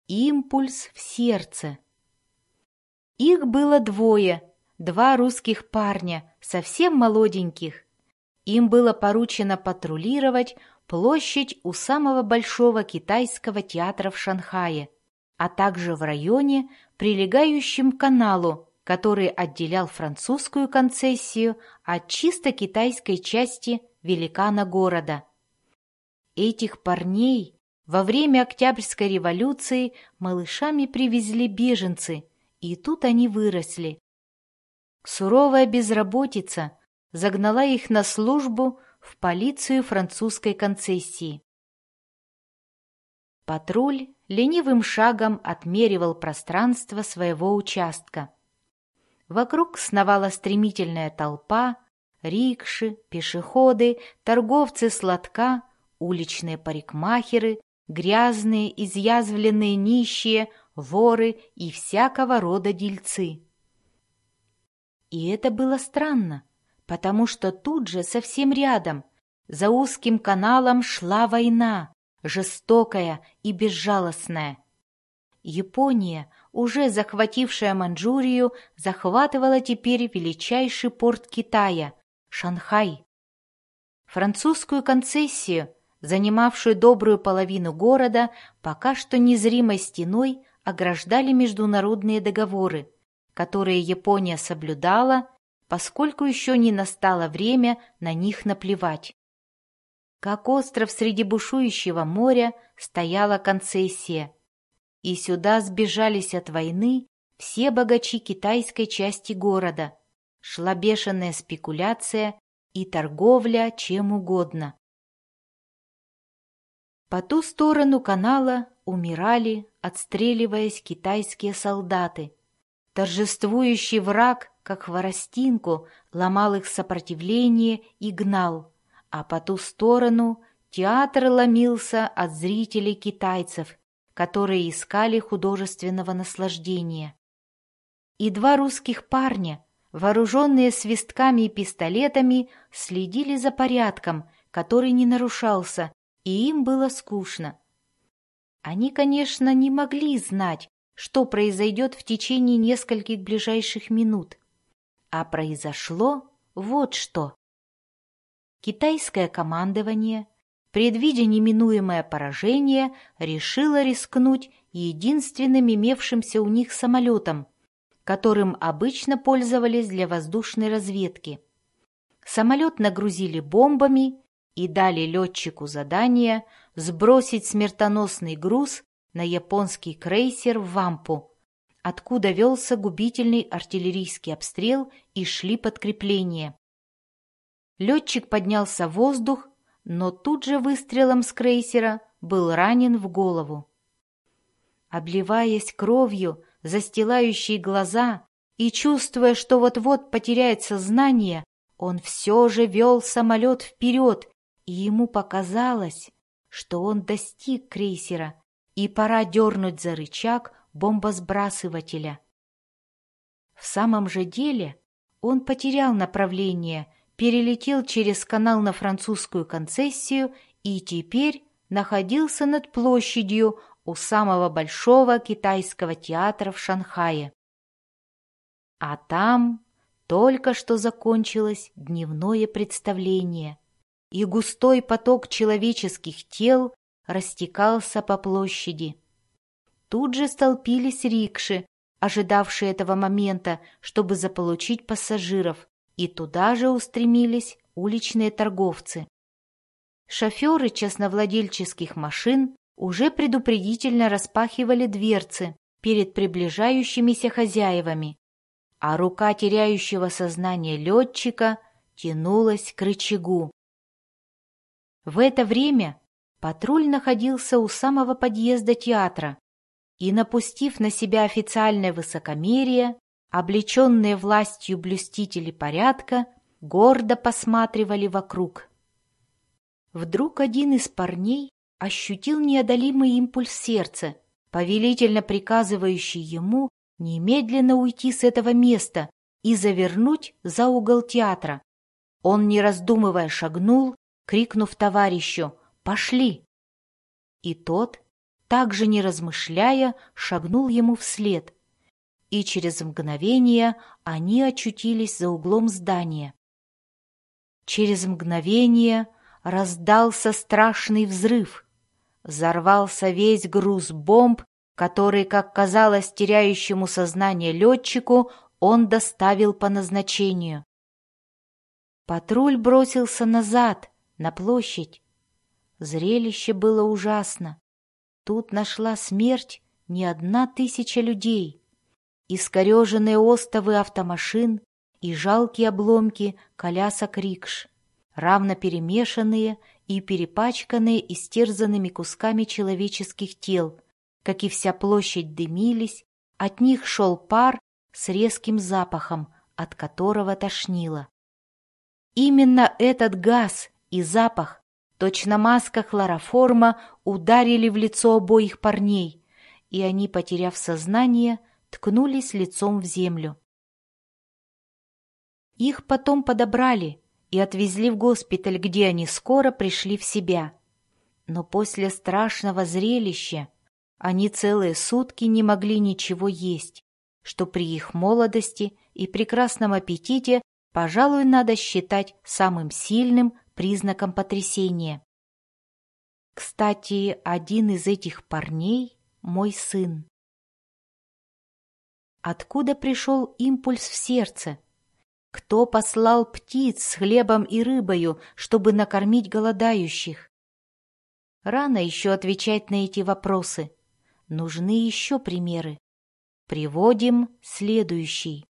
Импульс в сердце. Их было двое, два русских парня, совсем молоденьких. Им было поручено патрулировать площадь у самого большого китайского театра в Шанхае, а также в районе, прилегающем к каналу, который отделял французскую концессию от чисто китайской части великана города. Этих парней во время Октябрьской революции малышами привезли беженцы, и тут они выросли. Суровая безработица загнала их на службу в полицию французской концессии. Патруль ленивым шагом отмеривал пространство своего участка. Вокруг сновала стремительная толпа, рикши, пешеходы, торговцы сладка, уличные парикмахеры, грязные, изъязвленные нищие, воры и всякого рода дельцы. И это было странно, потому что тут же, совсем рядом, за узким каналом шла война, жестокая и безжалостная. Япония, уже захватившая Маньчжурию, захватывала теперь величайший порт Китая – Шанхай. Французскую концессию, занимавшую добрую половину города, пока что незримой стеной ограждали международные договоры, которые Япония соблюдала, поскольку еще не настало время на них наплевать. Как остров среди бушующего моря стояла концессия, и сюда сбежались от войны все богачи китайской части города, шла бешеная спекуляция и торговля чем угодно. По ту сторону канала умирали, отстреливаясь, китайские солдаты. Торжествующий враг, как хворостинку, ломал их сопротивление и гнал, а по ту сторону театр ломился от зрителей китайцев, которые искали художественного наслаждения. И два русских парня, вооруженные свистками и пистолетами, следили за порядком, который не нарушался, и им было скучно. Они, конечно, не могли знать, что произойдет в течение нескольких ближайших минут. А произошло вот что. Китайское командование, предвидя неминуемое поражение, решило рискнуть единственным имевшимся у них самолетом, которым обычно пользовались для воздушной разведки. Самолет нагрузили бомбами и дали летчику задание сбросить смертоносный груз на японский крейсер в Вампу, откуда велся губительный артиллерийский обстрел и шли подкрепления. Летчик поднялся в воздух, но тут же выстрелом с крейсера был ранен в голову. Обливаясь кровью, застилающей глаза, и чувствуя, что вот-вот потеряет сознание, он все же вел самолет вперед, и ему показалось, что он достиг крейсера, и пора дернуть за рычаг бомбосбрасывателя. В самом же деле он потерял направление, перелетел через канал на французскую концессию и теперь находился над площадью у самого большого китайского театра в Шанхае. А там только что закончилось дневное представление, и густой поток человеческих тел растекался по площади. Тут же столпились рикши, ожидавшие этого момента, чтобы заполучить пассажиров, и туда же устремились уличные торговцы. Шоферы частновладельческих машин уже предупредительно распахивали дверцы перед приближающимися хозяевами, а рука теряющего сознание летчика тянулась к рычагу. В это время патруль находился у самого подъезда театра, и, напустив на себя официальное высокомерие, облеченные властью блюстители порядка гордо посматривали вокруг. Вдруг один из парней ощутил неодолимый импульс сердца, повелительно приказывающий ему немедленно уйти с этого места и завернуть за угол театра. Он, не раздумывая, шагнул, крикнув товарищу: «Пошли!» И тот, также не размышляя, шагнул ему вслед, и через мгновение они очутились за углом здания. Через мгновение раздался страшный взрыв. Взорвался весь груз бомб, который, как казалось теряющему сознание летчику, он доставил по назначению. Патруль бросился назад, на площадь. Зрелище было ужасно. Тут нашла смерть не 1000 людей. Искореженные остовы автомашин и жалкие обломки колясок-рикш, равно перемешанные и перепачканные истерзанными кусками человеческих тел, как и вся площадь, дымились, от них шел пар с резким запахом, от которого тошнило. Именно этот газ и запах, точно маска хлороформа, ударили в лицо обоих парней, и они, потеряв сознание, ткнулись лицом в землю. Их потом подобрали и отвезли в госпиталь, где они скоро пришли в себя. Но после страшного зрелища они целые сутки не могли ничего есть, что при их молодости и прекрасном аппетите, пожалуй, надо считать самым сильным признаком потрясения. Кстати, один из этих парней — мой сын. Откуда пришел импульс в сердце? Кто послал птиц с хлебом и рыбою, чтобы накормить голодающих? Рано еще отвечать на эти вопросы. Нужны еще примеры. Приводим следующий.